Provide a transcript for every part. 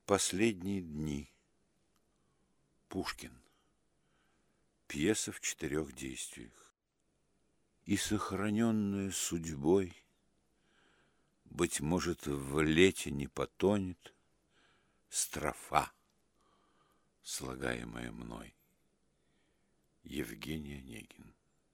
Последние дни. Пушкин. Пьеса в 4 действиях. И сохраненная судьбой, быть может, в лете не потонет строфа, слагаемая мной. Евгений Онегин.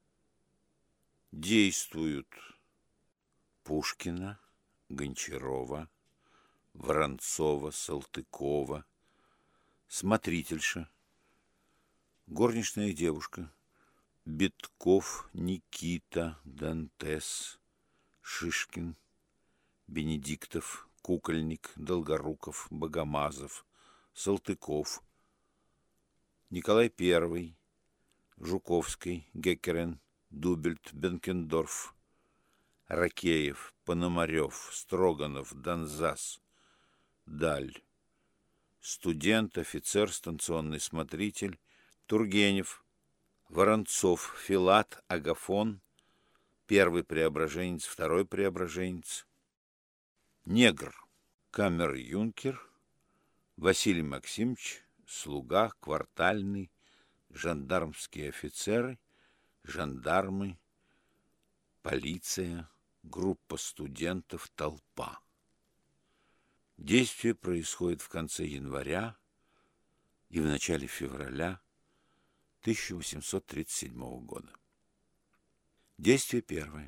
Действуют Пушкина, Гончарова, Воронцова, Салтыкова, смотрительша, горничная девушка, Бедков, Никита, Дантес, Шишкин, Бенедиктов, Кукольник, Долгоруков, Богомазов, Салтыков, Николай I, Жуковский, Геккерен, Дубельт, Бенкендорф, Ракеев, Пономарев, Строганов, Донзас, Даль, студент, офицер, станционный смотритель, Тургенев, Воронцов, Филат, Агафон, первый преображенец, второй преображенец, негр, камер-юнкер, Василий Максимович, слуга, квартальный, жандармские офицеры, жандармы, полиция, группа студентов, толпа. Действие происходит в конце января и в начале февраля 1837 года. Действие первое.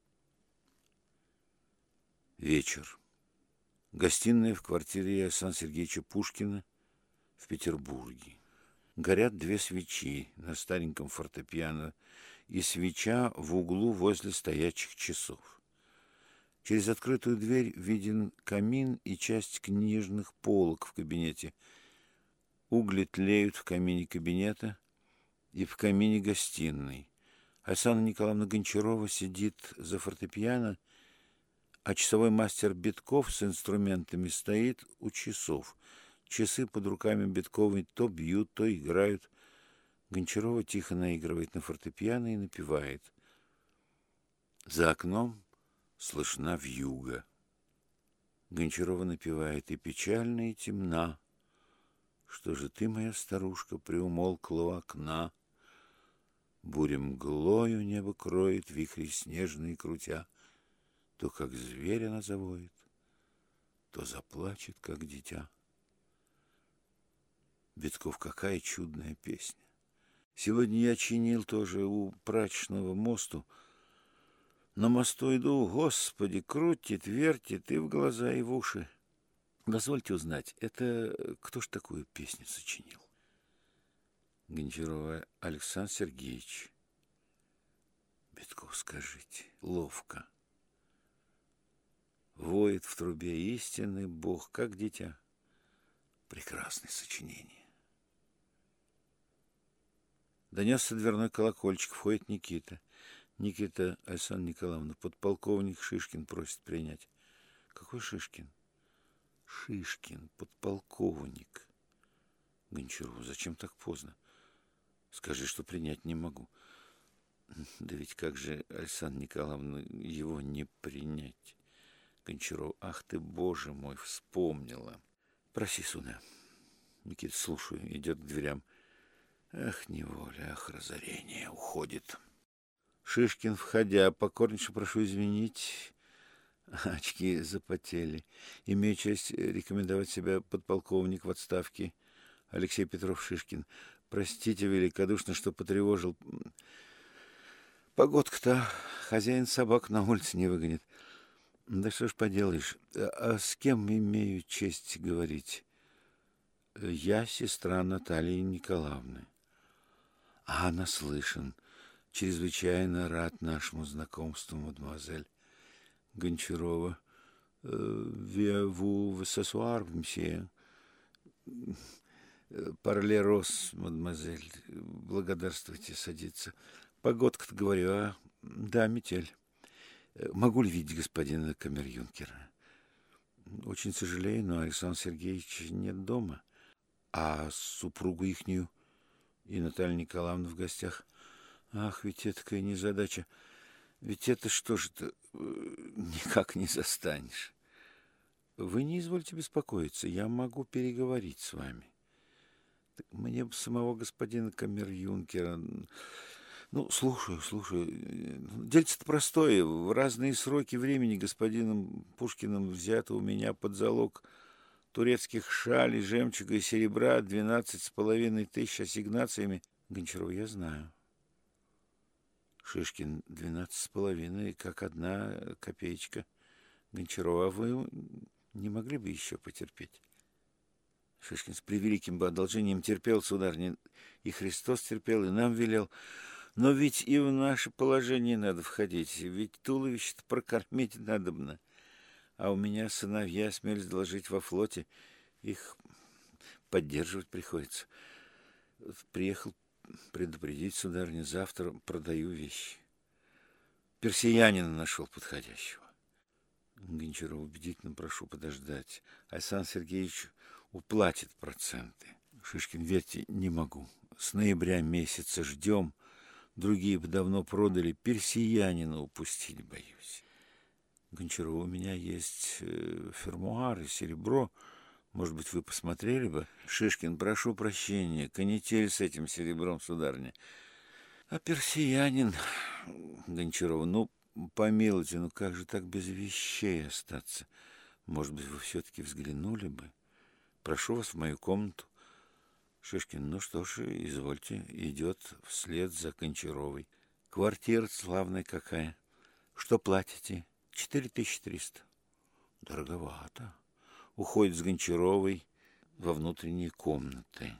Вечер. Гостиная в квартире Александра Сергеевича Пушкина в Петербурге. Горят 2 свечи на стареньком фортепиано и свеча в углу возле стоячих часов. Через открытую дверь виден камин и часть книжных полок в кабинете. Угли тлеют в камине кабинета и в камине гостиной. Александра Николаевна Гончарова сидит за фортепиано, а часовой мастер Бедков с инструментами стоит у часов. Часы под руками Бедковой то бьют, то играют. Гончарова тихо наигрывает на фортепиано и напевает. За окном слышна вьюга. Гончарова напевает: и печальна, и темна. Что же ты, моя старушка, приумолкла у окна? Буря мглою небо кроет, вихри снежные крутя. То, как зверь она завоет, то заплачет, как дитя. Бедков, какая чудная песня. Сегодня я чинил тоже у прачечного мосту. На мосту иду, Господи, крутит, вертит и в глаза, и в уши. Дозвольте узнать, это кто ж такую песню сочинил? Гончарова: Александр Сергеевич. Бедков: скажите, ловко. Воет в трубе истинный Бог, как дитя. Прекрасное сочинение. Донесся дверной колокольчик, входит Никита. Никита: Александра Николаевна, подполковник Шишкин просит принять. Какой Шишкин? Шишкин, подполковник. Гончарова: зачем так поздно? Скажи, что принять не могу. Да ведь как же, Александра Николаевна, его не принять? Гончарова: ах ты, Боже мой, вспомнила. Проси, сударь. Никита: слушаю, идет к дверям. Ах, неволя, ах, разорение, уходит. Шишкин, входя: покорнейше прошу извинить, очки запотели. Имею честь рекомендовать себя подполковник в отставке Алексей Петров Шишкин. Простите великодушно, что потревожил. Погодка-то, хозяин собак на улице не выгонит. Да что ж поделаешь. А с кем имею честь говорить? Я сестра Натальи Николаевны. А, наслышан. Чрезвычайно рад нашему знакомству, мадемуазель. Гончарова: vous ce soir, monsieur? Парле рос, мадемуазель. Благодарствуйте, садиться. Погодка-то, говорю, а? Да, метель. Могу ли видеть господина камер-юнкера? Очень сожалею, но Александр Сергеевич нет дома. А супругу ихнюю и Наталью Николаевну в гостях? Ах, ведь это такая незадача. Ведь это что же-то никак не застанешь. Вы не извольте беспокоиться, я могу переговорить с вами. Мне бы самого господина камер-юнкера... Ну, слушаю. Дельце-то простое. В разные сроки времени господином Пушкиным взято у меня под залог турецких шалей, жемчуга и серебра 12,5 тысяч ассигнациями. Гончарова, я знаю. Шишкин, 12,5, как 1 копеечка. Гончарова, а вы не могли бы еще потерпеть? Шишкин, с превеликим бы одолжением терпел, сударыня, и Христос терпел, и нам велел. Но ведь и в наше положение надо входить, ведь туловище-то прокормить надобно. А у меня сыновья, смелись доложить, во флоте, их поддерживать приходится. Приехал предупредить, сударыня, завтра продаю вещи. Персиянина нашел подходящего. Гончарова, убедительно прошу подождать. Александр Сергеевич уплатит проценты. Шишкин, верьте, не могу. С ноября месяца ждем. Другие бы давно продали. Персиянина упустить боюсь. Гончарова, у меня есть фермуар и серебро. Может быть, вы посмотрели бы? Шишкин, прошу прощения. Канитель с этим серебром, сударыня. А персиянин... Гончарова, ну, помилуйте, ну как же так без вещей остаться? Может быть, вы все-таки взглянули бы? Прошу вас в мою комнату. Шишкин, ну что ж, извольте, идет вслед за Гончаровой. Квартира славная какая. Что платите? 4300. Дороговато. Уходит с Гончаровой во внутренние комнаты.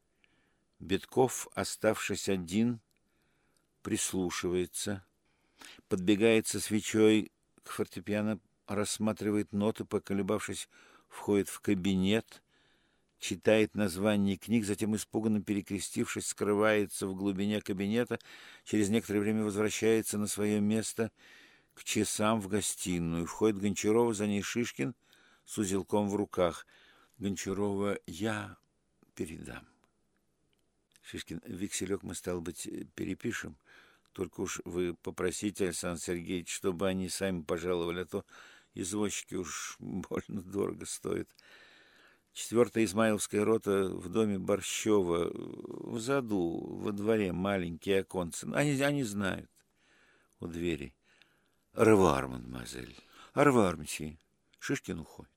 Бедков, оставшись один, прислушивается, подбегает со свечой к фортепиано, рассматривает ноты, поколебавшись, входит в кабинет, читает название книг, затем, испуганно перекрестившись, скрывается в глубине кабинета, через некоторое время возвращается на свое место к часам в гостиную. Входит Гончарова, за ней Шишкин с узелком в руках. Гончарова, я передам. Шишкин, векселек мы, стало быть, перепишем. Только уж вы попросите, Александр Сергеевич, чтобы они сами пожаловали, а то извозчики уж больно дорого стоят. 4-я Измайловская рота в доме Борщева, в заду, во дворе, маленькие оконцы. Они знают. У двери. Ревуар, мадемуазель. Ревуар, месье. Шишкин уходит.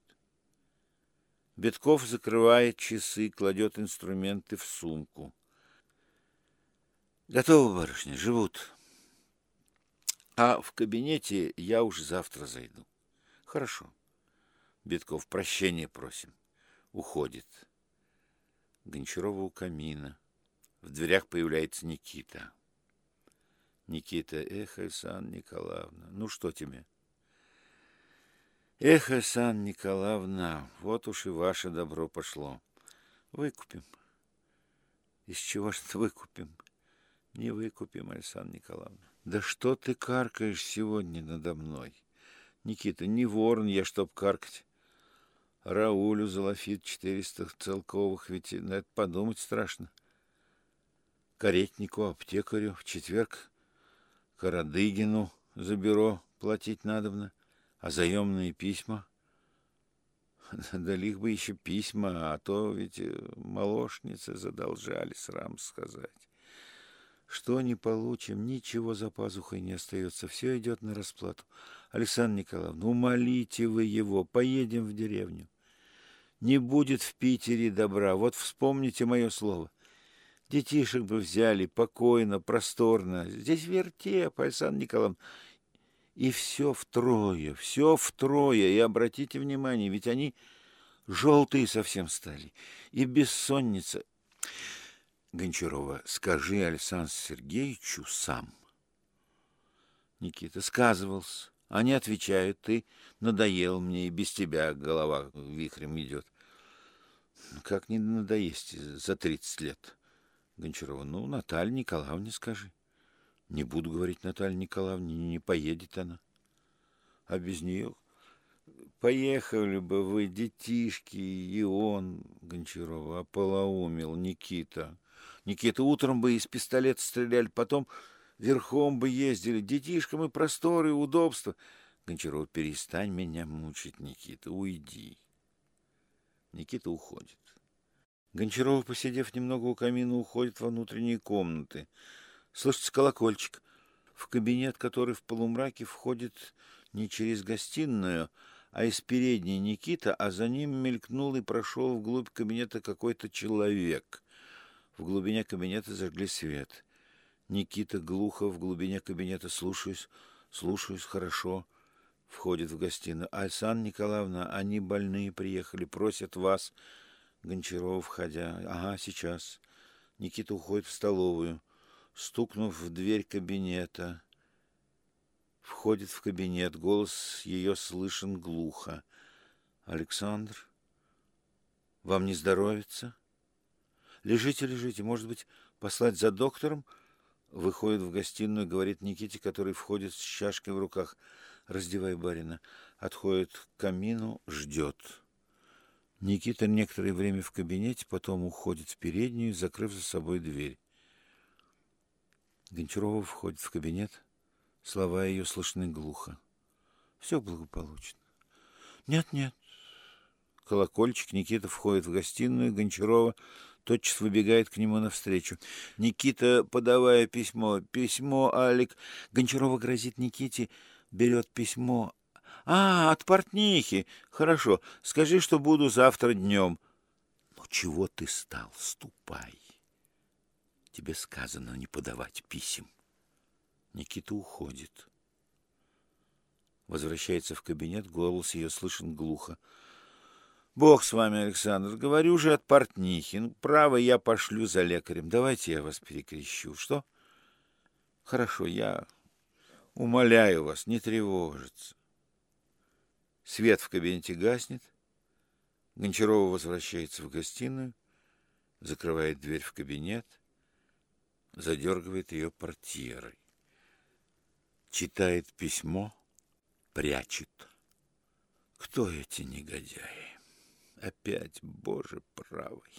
Бедков закрывает часы, кладет инструменты в сумку. Готово, барышня, живут. А в кабинете я уж завтра зайду. Хорошо. Бедков, прощения просим. Уходит. Гончарова у камина. В дверях появляется Никита. Никита, эх, Александра Николаевна, ну что тебе? Эх, Александра Николаевна, вот уж и ваше добро пошло. Выкупим. Из чего ж это выкупим? Не выкупим, Александра Николаевна. Да что ты каркаешь сегодня надо мной? Никита, не ворон я, чтоб каркать. Раулю залафит 400 целковых, ведь на это подумать страшно. Каретнику, аптекарю в четверг Карадыгину за бюро платить надобно, а заемные письма? Дали их бы еще письма, а то ведь молочницы задолжали, срам сказать. Что не получим, ничего за пазухой не остается, все идет на расплату. Александра Николаевна, умолите вы его, поедем в деревню. Не будет в Питере добра, вот вспомните мое слово. Детишек бы взяли покойно, просторно. Здесь вертеп, Александра Николаевна. И все втрое. И обратите внимание, ведь они желтые совсем стали. И бессонница. Гончарова, скажи Александру Сергеевичу сам. Никита, сказывался. Они отвечают, ты надоел мне, и без тебя голова вихрем идет. Как не надоесть за 30 лет? Гончарова, ну, Наталье Николаевне скажи. Не буду говорить Наталье Николаевне, не поедет она. А без нее... Поехали бы вы, детишки, и он, Гончарова, ополоумел, Никита. Никита, утром бы из пистолета стреляли, потом верхом бы ездили, детишкам и просторы, и удобства. Гончарова: перестань меня мучить, Никита, уйди. Никита уходит. Гончарова, посидев немного у камина, уходит во внутренние комнаты. Слышится колокольчик. В кабинет, который в полумраке входит не через гостиную, а из передней Никита, а за ним мелькнул и прошел вглубь кабинета какой-то человек. В глубине кабинета зажгли свет. Никита глухо в глубине кабинета: слушаюсь, хорошо. Входит в гостиную. Александра Николаевна, они больные приехали, просят вас. Гончарова, входя: ага, сейчас. Никита уходит в столовую. Стукнув в дверь кабинета, входит в кабинет. Голос ее слышен глухо. Александр, вам не здоровится? Лежите, может быть, послать за доктором? Выходит в гостиную, говорит Никите, который входит с чашкой в руках. Раздевай барина. Отходит к камину, ждет. Никита некоторое время в кабинете, потом уходит в переднюю, закрыв за собой дверь. Гончарова входит в кабинет. Слова ее слышны глухо. Все благополучно. Нет. Колокольчик. Никита входит в гостиную. Гончарова тотчас выбегает к нему навстречу. Никита, подавая письмо. Письмо, Алик. Гончарова грозит Никите, берет письмо. От портнихи. Хорошо. Скажи, что буду завтра днем. Ну, чего ты стал? Ступай. Тебе сказано не подавать писем. Никита уходит. Возвращается в кабинет, голос ее слышен глухо. Бог с вами, Александр, говорю же от портнихи. Ну, право, я пошлю за лекарем. Давайте я вас перекрещу. Что? Хорошо, я умоляю вас не тревожиться. Свет в кабинете гаснет. Гончарова возвращается в гостиную, закрывает дверь в кабинет, задергивает ее портьерой. Читает письмо, прячет. Кто эти негодяи? Опять, Боже правый.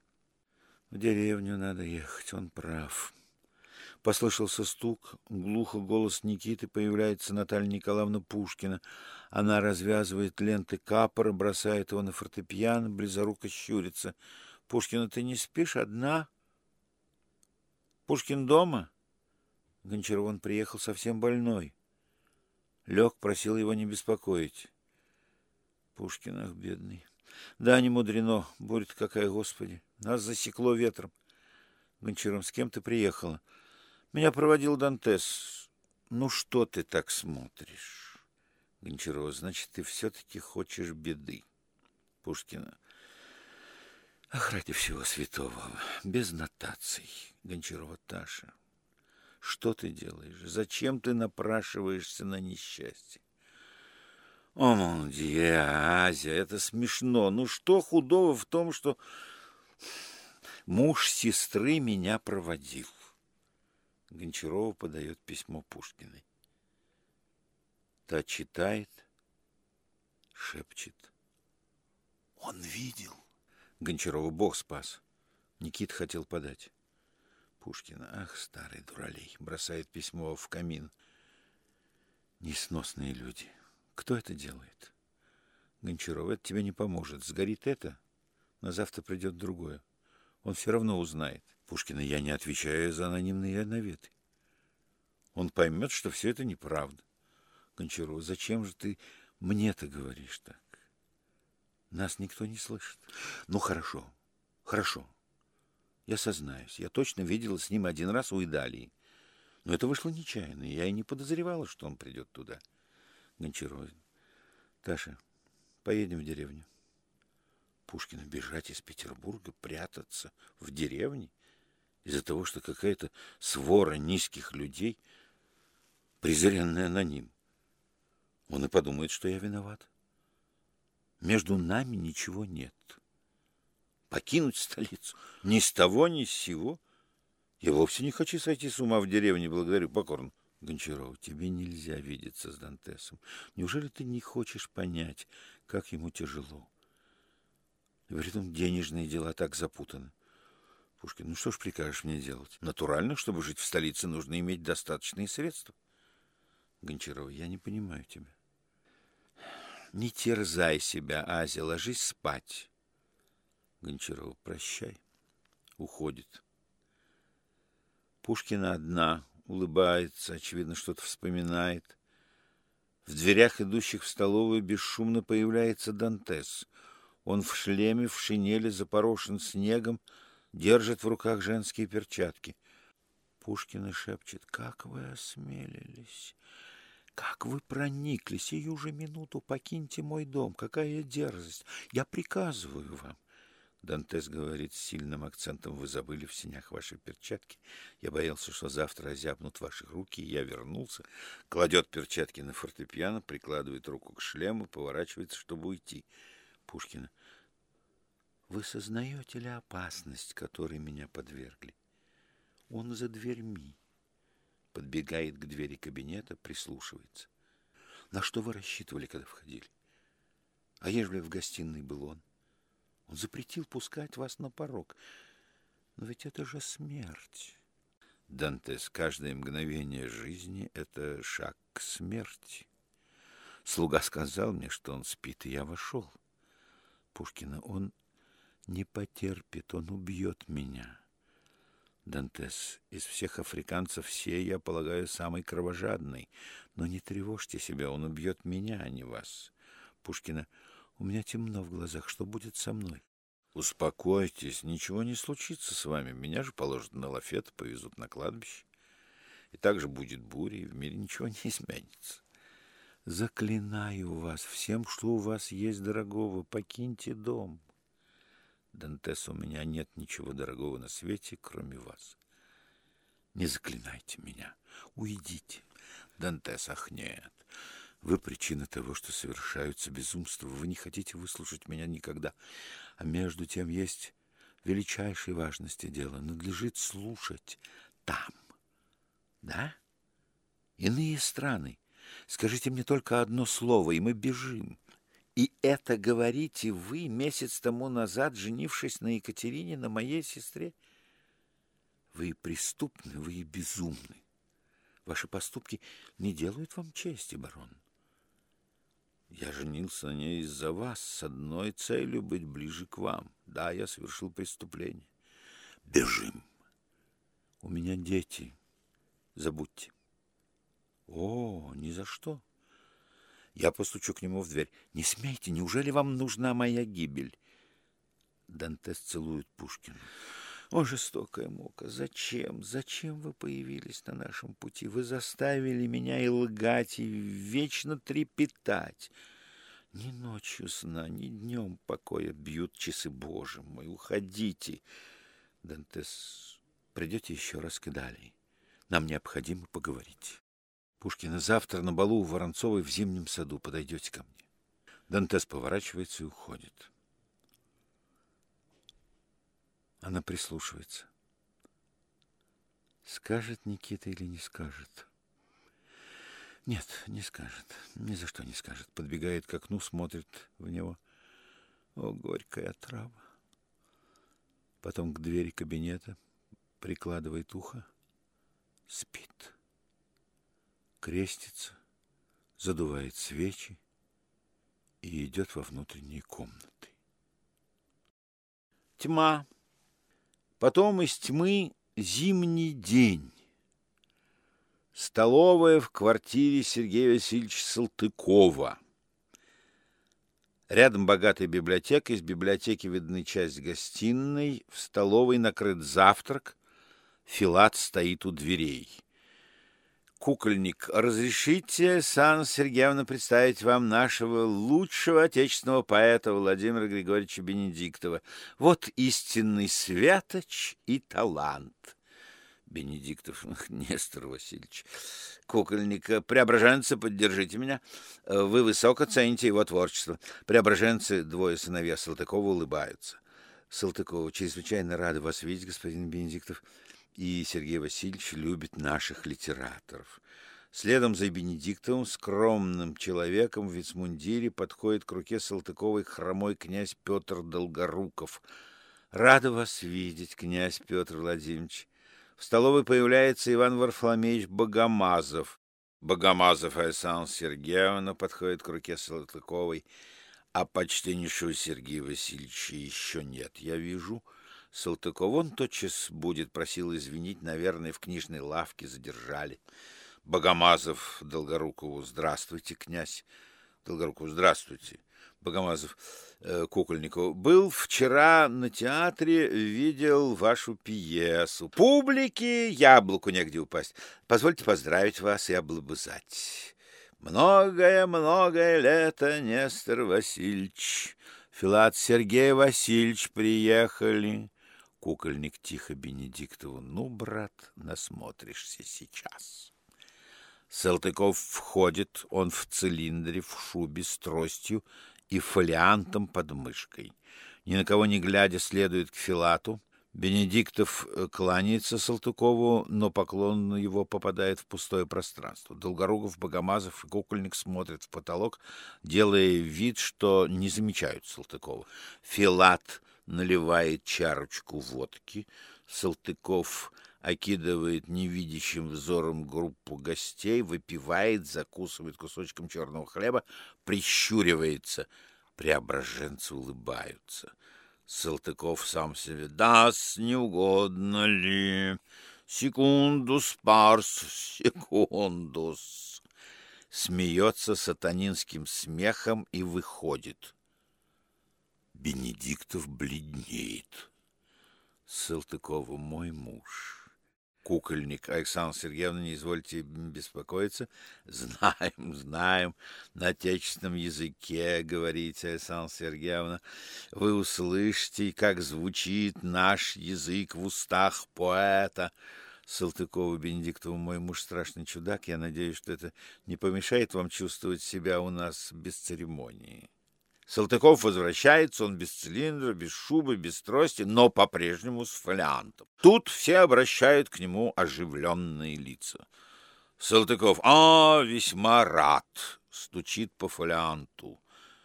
В деревню надо ехать, он прав. Послышался стук, глухо голос Никиты, появляется Наталья Николаевна Пушкина. Она развязывает ленты капора, бросает его на фортепиано, близоруко щурится. Пушкина, ты не спишь одна? Пушкин дома? Гончаров, он приехал совсем больной. Лег, просил его не беспокоить. Пушкин, ах, бедный. Да, не мудрено, буря-то какая, Господи. Нас засекло ветром. Гончаров, с кем ты приехала? Меня проводил Дантес. Ну, что ты так смотришь? Гончарова, значит, ты все-таки хочешь беды. Пушкина, ах, ради всего святого, без нотаций. Гончарова, Таша, что ты делаешь? Зачем ты напрашиваешься на несчастье? О, мон дье, Азия, это смешно. Ну, что худого в том, что муж сестры меня проводил? Гончарова подает письмо Пушкиной. Та читает, шепчет. Он видел. Гончарова, Бог спас. Никита хотел подать. Пушкина, ах, старый дуралей, бросает письмо в камин. Несносные люди. Кто это делает? Гончарова, это тебе не поможет. Сгорит это, на завтра придет другое. Он все равно узнает. Пушкина, я не отвечаю за анонимные наветы. Он поймет, что все это неправда. Гончарова, зачем же ты мне-то говоришь так? Нас никто не слышит. Ну, хорошо. Я сознаюсь, я точно видела с ним один раз у Идалии. Но это вышло нечаянно, я и не подозревала, что он придет туда. Гончарова, Таша, поедем в деревню. Пушкина, бежать из Петербурга, прятаться в деревне из-за того, что какая-то свора низких людей, презренная на ним. Он и подумает, что я виноват. Между нами ничего нет. Покинуть столицу ни с того, ни с сего. Я вовсе не хочу сойти с ума в деревне, благодарю покорно. Гончарова, тебе нельзя видеться с Дантесом. Неужели ты не хочешь понять, как ему тяжело? И притом денежные дела так запутаны. Пушкин, ну что ж прикажешь мне делать? Натурально, чтобы жить в столице, нужно иметь достаточные средства. Гончарова, я не понимаю тебя. Не терзай себя, Азя, ложись спать. Гончарова: прощай. Уходит. Пушкина одна, улыбается, очевидно, что-то вспоминает. В дверях, идущих в столовую, бесшумно появляется Дантес. Он в шлеме, в шинели, запорошен снегом, держит в руках женские перчатки. Пушкина шепчет: как вы осмелились? Как вы прониклись? Сию же минуту покиньте мой дом. Какая дерзость! Я приказываю вам. Дантес говорит с сильным акцентом: вы забыли в сенях ваши перчатки. Я боялся, что завтра озябнут ваши руки, и я вернулся. Кладет перчатки на фортепиано, прикладывает руку к шлему, поворачивается, чтобы уйти. Пушкина: вы сознаете ли опасность, которой меня подвергли? Он за дверьми. Подбегает к двери кабинета, прислушивается. На что вы рассчитывали, когда входили? А ежели в гостиной был он? Он запретил пускать вас на порог. Но ведь это же смерть. Дантес: каждое мгновение жизни — это шаг к смерти. Слуга сказал мне, что он спит, и я вошел. Пушкина: он не потерпит, он убьет меня. Дантес: из всех африканцев все, я полагаю, самый кровожадный. Но не тревожьте себя, он убьет меня, а не вас. Пушкина: у меня темно в глазах, что будет со мной? Успокойтесь, ничего не случится с вами. Меня же положат на лафет, повезут на кладбище. И также будет буря, и в мире ничего не изменится. Заклинаю вас всем, что у вас есть дорогого, покиньте дом. Дантес: у меня нет ничего дорогого на свете, кроме вас. Не заклинайте меня, уйдите. Дантес: ах, нет. Вы причина того, что совершаются безумства. Вы не хотите выслушать меня никогда. А между тем есть величайшей важности дело. Надлежит слушать там. Да? Иные страны. Скажите мне только одно слово, и мы бежим. И это говорите вы, месяц тому назад, женившись на Екатерине, на моей сестре? Вы и преступны, вы и безумны. Ваши поступки не делают вам чести, барон. Я женился на ней из-за вас, с одной целью — быть ближе к вам. Да, я совершил преступление. Бежим. У меня дети. Забудьте. О, ни за что. Я постучу к нему в дверь. Не смейте, неужели вам нужна моя гибель? Дантес целует Пушкина. О, жестокая мука! Зачем? Зачем вы появились на нашем пути? Вы заставили меня и лгать, и вечно трепетать. Ни ночью сна, ни днем покоя бьют часы. Боже мой, уходите. Дантес: придете еще раз к Идалии. Нам необходимо поговорить. Пушкина: завтра на балу у Воронцовой в Зимнем саду. Подойдете ко мне. Дантес поворачивается и уходит. Она прислушивается. Скажет Никита или не скажет? Нет, не скажет. Ни за что не скажет. Подбегает к окну, смотрит в него. О, горькая отрава. Потом к двери кабинета, прикладывает ухо. Спит. Крестится, задувает свечи и идет во внутренние комнаты. Тьма. Потом из тьмы зимний день. Столовая в квартире Сергея Васильевича Салтыкова. Рядом богатая библиотека. Из библиотеки видны часть гостиной. В столовой накрыт завтрак. Филат стоит у дверей. Кукольник: разрешите, Санна Сергеевна, представить вам нашего лучшего отечественного поэта Владимира Григорьевича Бенедиктова. Вот истинный святоч и талант. Бенедиктов: Нестор Васильевич. Кукольник: преображенцы, поддержите меня. Вы высоко цените его творчество. Преображенцы, двое сыновья Салтыкова, улыбаются. Салтыкова: чрезвычайно рада вас видеть, господин Бенедиктов. И Сергей Васильевич любит наших литераторов. Следом за Бенедиктовым, скромным человеком в вицмундире, подходит к руке Салтыковой хромой князь Петр Долгоруков. Рада вас видеть, князь Петр Владимирович. В столовой появляется Иван Варфоломеевич Богомазов. Богомазов Александра Сергеевна подходит к руке Салтыковой. А почтеннейшего Сергея Васильевича еще нет. Я вижу. Салтыков, он тотчас будет, просил извинить, наверное, в книжной лавке задержали. Богомазов Долгорукову: здравствуйте, князь. Долгорукову: здравствуйте. Богомазов Кукольникову: был вчера на театре, видел вашу пьесу. Публике яблоку негде упасть. Позвольте поздравить вас и облобызать. Многое-многое лето, Нестор Васильевич. Филат Сергей Васильевич приехали. Кукольник тихо Бенедиктову: ну, брат, насмотришься сейчас. Салтыков входит, он в цилиндре, в шубе, с тростью и фолиантом под мышкой. Ни на кого не глядя, следует к Филату. Бенедиктов кланяется Салтыкову, но поклон его попадает в пустое пространство. Долгоруков, Богомазов и Кукольник смотрят в потолок, делая вид, что не замечают Салтыкова. Филат наливает чарочку водки. Салтыков окидывает невидящим взором группу гостей, выпивает, закусывает кусочком черного хлеба, прищуривается. Преображенцы улыбаются. Салтыков сам себе: да-с, не угодно ли? Секундус, парс, секундус. Смеется сатанинским смехом и выходит. Бенедиктов бледнеет. Салтыкову: мой муж. Кукольник: Александра Сергеевна, не извольте беспокоиться. Знаем, на отечественном языке говорите, Александра Сергеевна. Вы услышите, как звучит наш язык в устах поэта. Салтыкову Бенедиктову: мой муж страшный чудак. Я надеюсь, что это не помешает вам чувствовать себя у нас без церемонии. Салтыков возвращается, он без цилиндра, без шубы, без трости, но по-прежнему с фолиантом. Тут все обращают к нему оживленные лица. Салтыков: весьма рад, стучит по фолианту.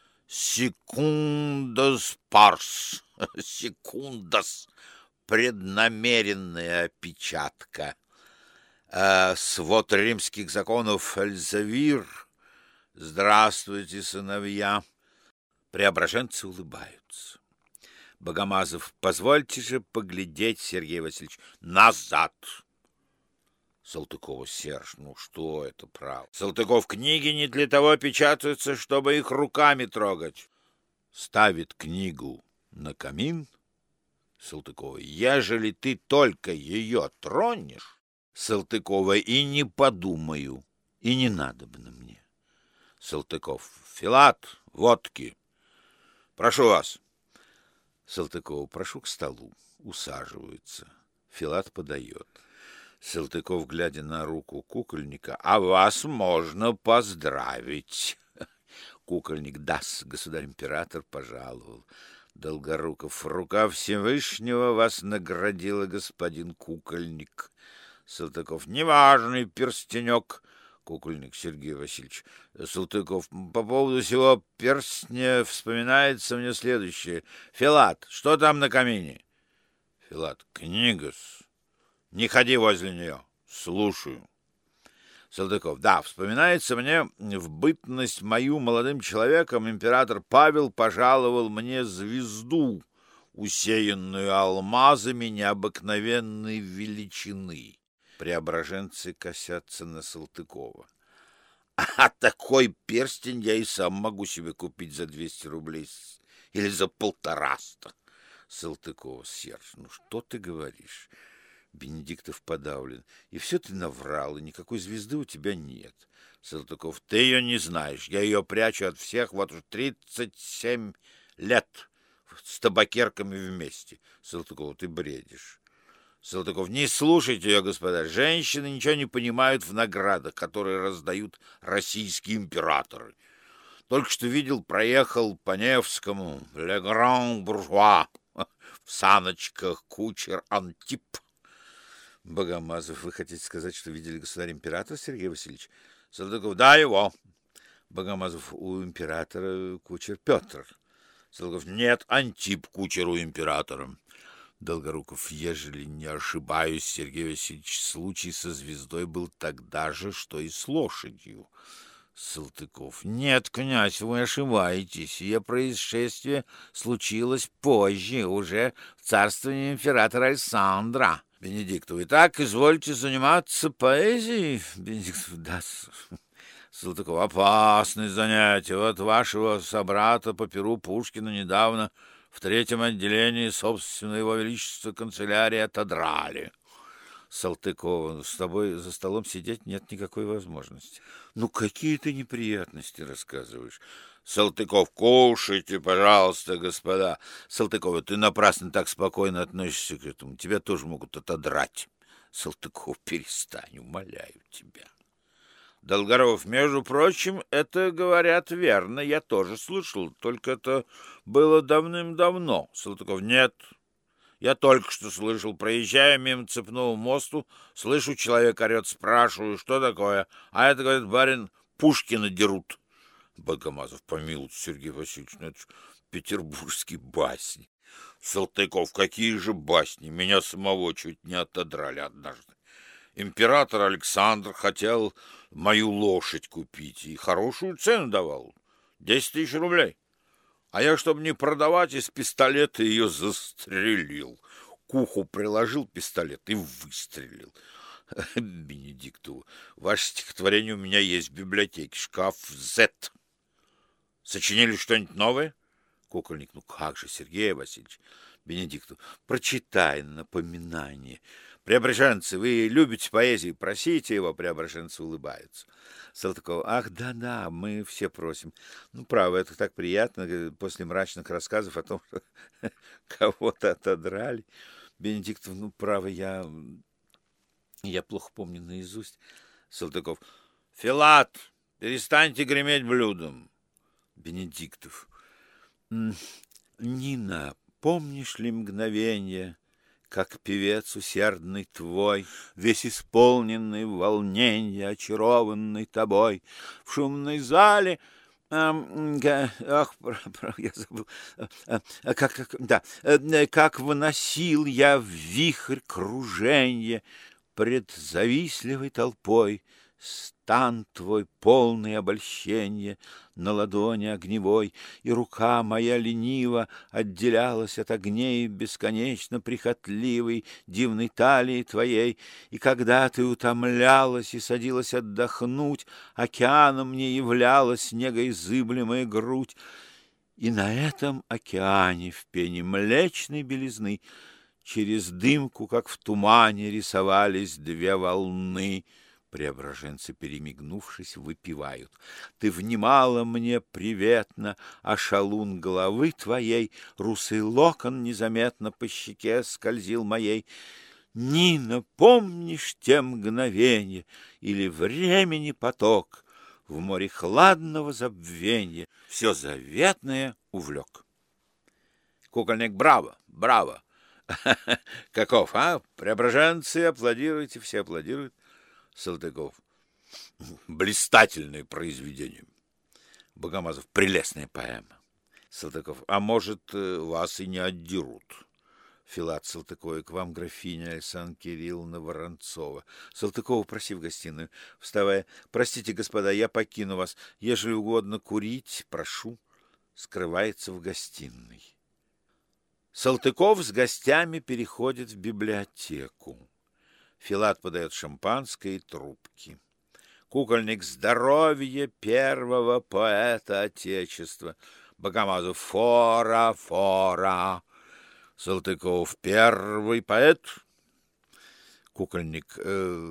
Секундас парс, секундас, преднамеренная опечатка. Свод римских законов Эльзавир. Здравствуйте, сыновья. Преображенцы улыбаются. Богомазов: позвольте же поглядеть, Сергей Васильевич. Назад. Салтыкова: Серж, ну что это, право? Салтыков: книги не для того печатаются, чтобы их руками трогать. Ставит книгу на камин. Салтыкова: ежели ты только ее тронешь, Салтыкова: и не подумаю, и не надобно мне. Салтыков: Филат, водки. Прошу вас. Салтыкова: прошу к столу. Усаживаются. Филат подает. Салтыков, глядя на руку Кукольника: а вас можно поздравить. Кукольник: да-с, государь-император пожаловал. Долгоруков: рука Всевышнего вас наградила, господин Кукольник. Салтыков: неважный перстенек. Кукольник: Сергей Васильевич. Салтыков: по поводу сего перстня вспоминается мне следующее. Филат, что там на камине? Филат: книга-с. Не ходи возле нее. Слушаю. Салтыков: да, вспоминается мне, в бытность мою молодым человеком император Павел пожаловал мне звезду, усеянную алмазами необыкновенной величины. Преображенцы косятся на Салтыкова. А такой перстень я и сам могу себе купить за 200 рублей или за 150. Салтыкова: Серж, ну что ты говоришь? Бенедиктов подавлен. И все ты наврал, и никакой звезды у тебя нет. Салтыков: ты ее не знаешь. Я ее прячу от всех вот уж 37 лет с табакерками вместе. Салтыков: ты бредишь. Салтыков: не слушайте ее, господа. Женщины ничего не понимают в наградах, которые раздают российские императоры. Только что видел, проехал по Невскому «Le Grand Bourgeois» в саночках кучер Антип. Богомазов: вы хотите сказать, что видели государя-императора, Сергей Васильевич? Салтыков: да, его. Богомазов: у императора кучер Петр. Салтыков: нет, Антип кучер у императора. Долгоруков. Ежели не ошибаюсь, Сергей Васильевич, случай со звездой был тогда же, что и с лошадью. Салтыков. Нет, князь, вы ошибаетесь. Сие происшествие случилось позже, уже в царствовании императора Александра. Бенедиктов. Итак, извольте заниматься поэзией. Бенедиктов. Да. Салтыков. Опасное занятие. Вот вашего собрата по перу Пушкина недавно в 3-м отделении, собственно, его величества канцелярии отодрали. Салтыкова. С тобой за столом сидеть нет никакой возможности. Ну, какие ты неприятности рассказываешь. Салтыков. Кушайте, пожалуйста, господа. Салтыкова. Ты напрасно так спокойно относишься к этому. Тебя тоже могут отодрать. Салтыков. Перестань, умоляю тебя. Долгоруков. Между прочим, это, говорят, верно. Я тоже слышал, только это было давным-давно. Салтыков. Нет. Я только что слышал, проезжая мимо Цепного мосту, слышу, человек орет, спрашиваю, что такое, а это, говорит, барин, Пушкина дерут. Богомазов. Помилуйте, Сергей Васильевич, ну это ж петербургские басни. Салтыков. Какие же басни? Меня самого чуть не отодрали однажды. Император Александр хотел мою лошадь купить и хорошую цену давал. 10 000 рублей. А я, чтобы не продавать, из пистолета ее застрелил. К уху приложил пистолет и выстрелил. Бенедиктову. Ваше стихотворение у меня есть в библиотеке. Шкаф Z. Сочинили что-нибудь новое? Кукольник. Ну как же, Сергей Васильевич. Бенедиктов. Прочитай напоминание. Преображенцы, вы любите поэзию, просите его. Преображенцы улыбаются. Салтыков. Ах, да-да, мы все просим. Ну, право, это так приятно после мрачных рассказов о том, что кого-то отодрали. Бенедиктов. Ну, право, я плохо помню наизусть. Салтыков. Филат, перестаньте греметь блюдом. Бенедиктов. Нина, помнишь ли мгновенье, как певец усердный твой, весь исполненный волненья, очарованный тобой, в шумной зале... я забыл. Как выносил я в вихрь круженье пред завистливой толпой, стан твой полный обольщения на ладони огневой, и рука моя лениво отделялась от огней бесконечно прихотливой дивной талии твоей, и когда ты утомлялась и садилась отдохнуть, океаном мне являлась негоизыблемая грудь, и на этом океане в пене млечной белизны через дымку, как в тумане, рисовались 2 волны. Преображенцы, перемигнувшись, выпивают. Ты внимала мне приветно, а шалун головы твоей, русый локон незаметно по щеке скользил моей. Нина, помнишь те мгновенья или времени поток в море хладного забвенья все заветное увлек? Кукольник. Браво, браво. Каков, а? Преображенцы, аплодируйте, все аплодируют. Салтыков. Блистательное произведение. Богомазов. Прелестная поэма. Салтыков. А может, вас и не отдерут? Филат Салтыкова. К вам графиня Александра Кирилловна Воронцова. Салтыкова, проси в гостиную. Вставая. Простите, господа, я покину вас. Ежели угодно курить, прошу. Скрывается в гостиной. Салтыков с гостями переходит в библиотеку. Филат подает шампанское и трубки. Кукольник. Здоровье первого поэта Отечества. Богомазов. Фора, фора. Салтыков. Первый поэт. Кукольник.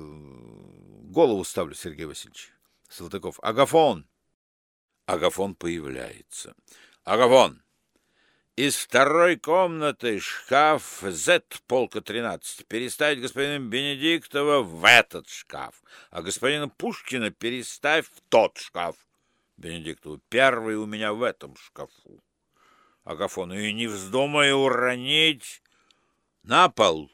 Голову ставлю, Сергей Васильевич. Салтыков. Агафон. Агафон появляется. Агафон. Из 2-й комнаты шкаф Z, полка 13, переставить господина Бенедиктова в этот шкаф, а господина Пушкина переставь в тот шкаф. Бенедиктову. Первый у меня в этом шкафу. Агафон. И не вздумай уронить на пол.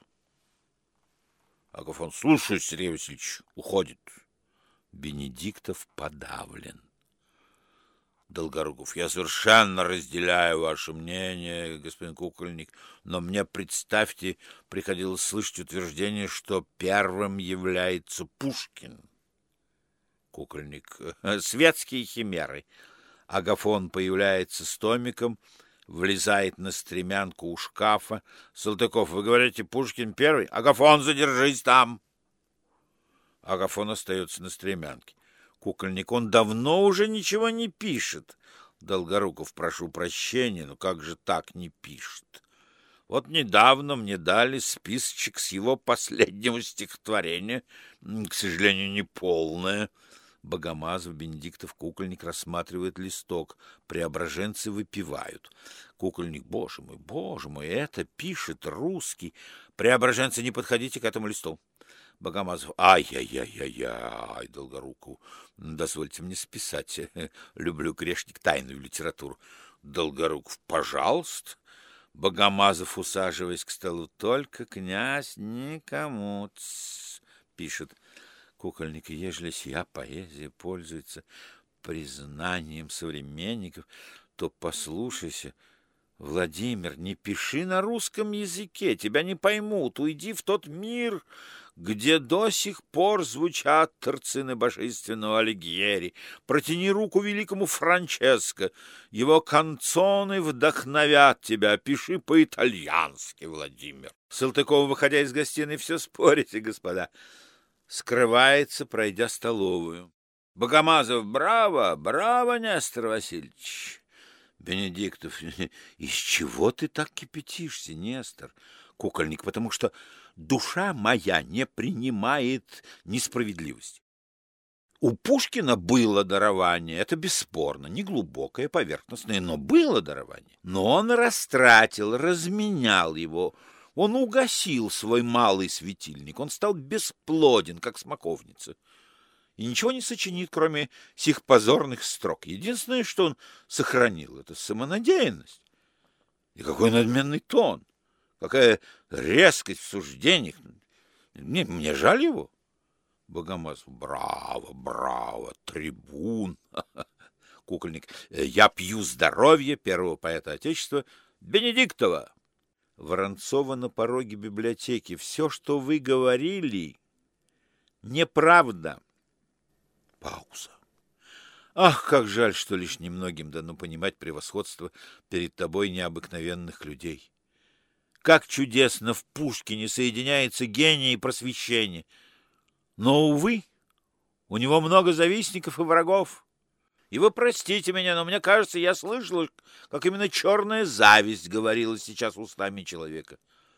Агафон. Слушай, Сергей Васильевич, уходит. Бенедиктов подавлен. Долгоруков. Я совершенно разделяю ваше мнение, господин Кукольник, но мне, представьте, приходилось слышать утверждение, что первым является Пушкин. Кукольник. Светские химеры. Агафон появляется с томиком, влезает на стремянку у шкафа. Салтыков, вы говорите, Пушкин первый? Агафон, задержись там. Агафон остается на стремянке. Кукольник, он давно уже ничего не пишет. Долгоруков, прошу прощения, но как же так не пишет? Вот недавно мне дали списочек с его последнего стихотворения, к сожалению, не полное. Богомазов, Бенедиктов, Кукольник рассматривают листок. Преображенцы выпивают. Кукольник, боже мой, это пишет русский. Преображенцы, не подходите к этому листу. Богомазов, ай-яй-яй-яй-яй, Долгоруков, дозвольте мне списать. Люблю, грешник, тайную литературу. Долгоруков, пожалуйста. Богомазов, усаживаясь к столу, только князь никому пишет. Кукольник, ежели сия поэзия пользуется признанием современников, то послушайся, Владимир, не пиши на русском языке, тебя не поймут, уйди в тот мир, где до сих пор звучат терцины божественного Алигьери. Протяни руку великому Франческо, его канцоны вдохновят тебя. Пиши по-итальянски, Владимир. Салтыков, выходя из гостиной, все спорите, господа. Скрывается, пройдя столовую. Богомазов, браво, браво, Нестор Васильевич. Бенедиктов, из чего ты так кипятишься, Нестор? Кукольник, потому что душа моя не принимает несправедливости. У Пушкина было дарование, это бесспорно, не глубокое, поверхностное, но было дарование. Но он растратил, разменял его, он угасил свой малый светильник, он стал бесплоден, как смоковница. И ничего не сочинит, кроме сих позорных строк. Единственное, что он сохранил, это самонадеянность. И какой надменный тон, какая резкость в суждениях. Мне жаль его. Богомазов, браво, браво, трибун. Кукольник, я пью здоровье первого поэта Отечества Бенедиктова. Воронцова на пороге библиотеки. Все, что вы говорили, неправда. Пауза. Ах, как жаль, что лишь немногим дано понимать превосходство перед тобой необыкновенных людей. Как чудесно в Пушкине соединяется гений и просвещение. Но, увы, у него много завистников и врагов. И вы простите меня, но мне кажется, я слышал, как именно черная зависть говорила сейчас устами человека.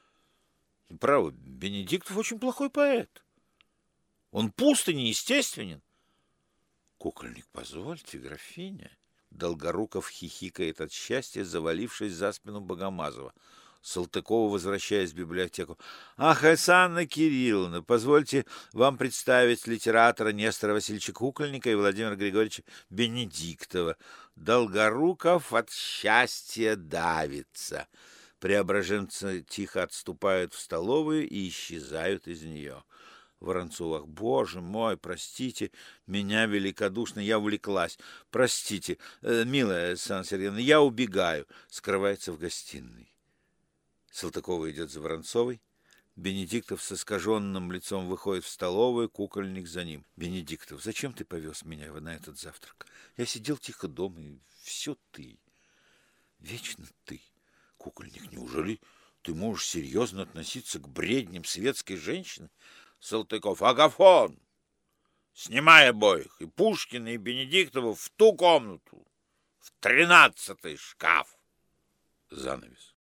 И право, Бенедиктов очень плохой поэт. Он пуст и неестественен. Кукольник, позвольте, графиня. Долгоруков хихикает от счастья, завалившись за спину Богомазова. Салтыкова, возвращаясь в библиотеку. Ах, Александра Кирилловна, позвольте вам представить литератора Нестора Васильевича Кукольника и Владимира Григорьевича Бенедиктова. Долгоруков от счастья давится. Преображенцы тихо отступают в столовую и исчезают из нее. Воронцов, боже мой, простите меня великодушно, я увлеклась. Простите, милая Александра Сергеевна, я убегаю. Скрывается в гостиной. Салтыкова идет за Воронцовой. Бенедиктов с искаженным лицом выходит в столовую, Кукольник за ним. Бенедиктов, зачем ты повез меня на этот завтрак? Я сидел тихо дома, и все ты. Вечно ты. Кукольник, неужели ты можешь серьезно относиться к бредням светской женщины? Салтыков, Агафон, снимай обоих, и Пушкина, и Бенедиктова в ту комнату, в 13-й шкаф. Занавес.